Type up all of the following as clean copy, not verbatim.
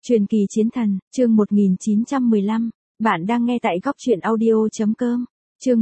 Truyền kỳ chiến thần, chương 1915, bạn đang nghe tại góc truyện audio.com, chương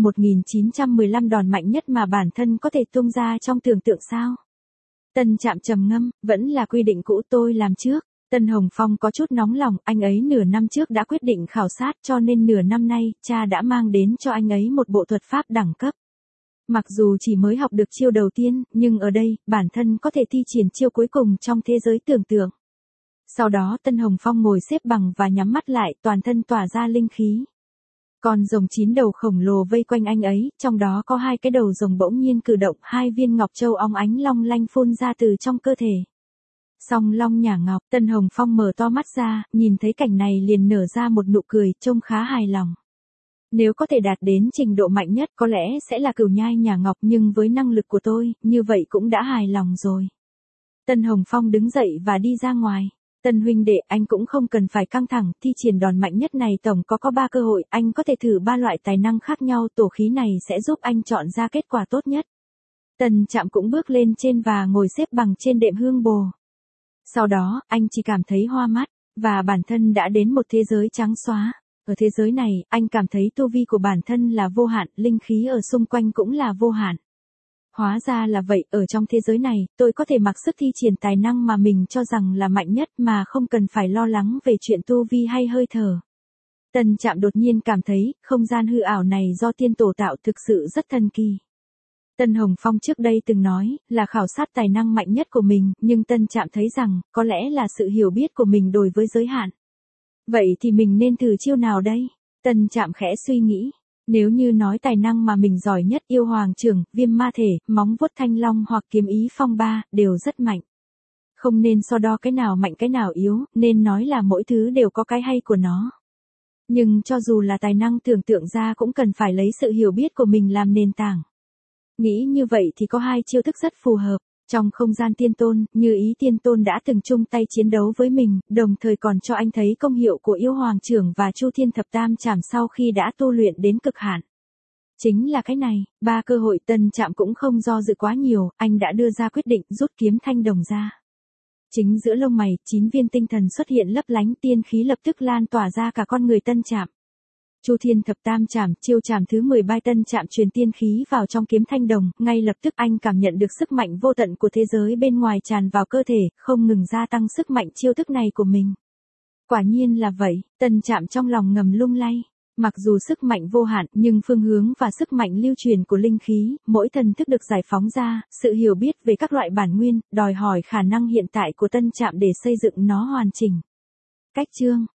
1915 đòn mạnh nhất mà bản thân có thể tung ra trong tưởng tượng sao. Tân Trạm trầm ngâm, vẫn là quy định cũ tôi làm trước. Tân Hồng Phong có chút nóng lòng, anh ấy nửa năm trước đã quyết định khảo sát cho nên nửa năm nay, cha đã mang đến cho anh ấy một bộ thuật pháp đẳng cấp. Mặc dù chỉ mới học được chiêu đầu tiên, nhưng ở đây, bản thân có thể thi triển chiêu cuối cùng trong thế giới tưởng tượng. Sau đó Tân Hồng Phong ngồi xếp bằng và nhắm mắt lại, toàn thân tỏa ra linh khí. Con rồng 9 đầu khổng lồ vây quanh anh ấy, trong đó có 2 cái đầu rồng bỗng nhiên cử động, 2 viên ngọc châu óng ánh long lanh phun ra từ trong cơ thể. Song long nhả ngọc, Tân Hồng Phong mở to mắt ra, nhìn thấy cảnh này liền nở ra một nụ cười, trông khá hài lòng. Nếu có thể đạt đến trình độ mạnh nhất có lẽ sẽ là cửu nhai nhả ngọc, nhưng với năng lực của tôi, như vậy cũng đã hài lòng rồi. Tân Hồng Phong đứng dậy và đi ra ngoài. Tân huynh đệ, anh cũng không cần phải căng thẳng, thi triển đòn mạnh nhất này tổng có 3 cơ hội, anh có thể thử 3 loại tài năng khác nhau, tổ khí này sẽ giúp anh chọn ra kết quả tốt nhất. Tân Trạm cũng bước lên trên và ngồi xếp bằng trên đệm hương bồ. Sau đó, anh chỉ cảm thấy hoa mắt, và bản thân đã đến một thế giới trắng xóa. Ở thế giới này, anh cảm thấy tu vi của bản thân là vô hạn, linh khí ở xung quanh cũng là vô hạn. Hóa ra là vậy, ở trong thế giới này, tôi có thể mặc sức thi triển tài năng mà mình cho rằng là mạnh nhất mà không cần phải lo lắng về chuyện tu vi hay hơi thở. Tân Trạm đột nhiên cảm thấy, không gian hư ảo này do tiên tổ tạo thực sự rất thần kỳ. Tân Hồng Phong trước đây từng nói, là khảo sát tài năng mạnh nhất của mình, nhưng Tân Trạm thấy rằng, có lẽ là sự hiểu biết của mình đối với giới hạn. Vậy thì mình nên thử chiêu nào đây? Tân Trạm khẽ suy nghĩ. Nếu như nói tài năng mà mình giỏi nhất, yêu hoàng trưởng, viêm ma thể, móng vuốt thanh long hoặc kiếm ý phong ba, đều rất mạnh. Không nên so đo cái nào mạnh cái nào yếu, nên nói là mỗi thứ đều có cái hay của nó. Nhưng cho dù là tài năng tưởng tượng ra cũng cần phải lấy sự hiểu biết của mình làm nền tảng. Nghĩ như vậy thì có 2 chiêu thức rất phù hợp. Trong không gian tiên tôn, Như Ý tiên tôn đã từng chung tay chiến đấu với mình, đồng thời còn cho anh thấy công hiệu của yêu hoàng trưởng và Chu Thiên Thập Tam Trảm sau khi đã tu luyện đến cực hạn. Chính là cái này, 3 cơ hội. Tân Trạm cũng không do dự quá nhiều, anh đã đưa ra quyết định rút kiếm thanh đồng ra. Chính giữa lông mày, 9 viên tinh thần xuất hiện lấp lánh, tiên khí lập tức lan tỏa ra cả con người Tân Trạm. Chu Thiên Thập Tam Trảm, chiêu trảm thứ 13. Tân Trạm truyền tiên khí vào trong kiếm thanh đồng, ngay lập tức anh cảm nhận được sức mạnh vô tận của thế giới bên ngoài tràn vào cơ thể, không ngừng gia tăng sức mạnh chiêu thức này của mình. Quả nhiên là vậy, Tân Trạm trong lòng ngầm lung lay. Mặc dù sức mạnh vô hạn, nhưng phương hướng và sức mạnh lưu truyền của linh khí, mỗi thần thức được giải phóng ra, sự hiểu biết về các loại bản nguyên, đòi hỏi khả năng hiện tại của Tân Trạm để xây dựng nó hoàn chỉnh. Cách chương,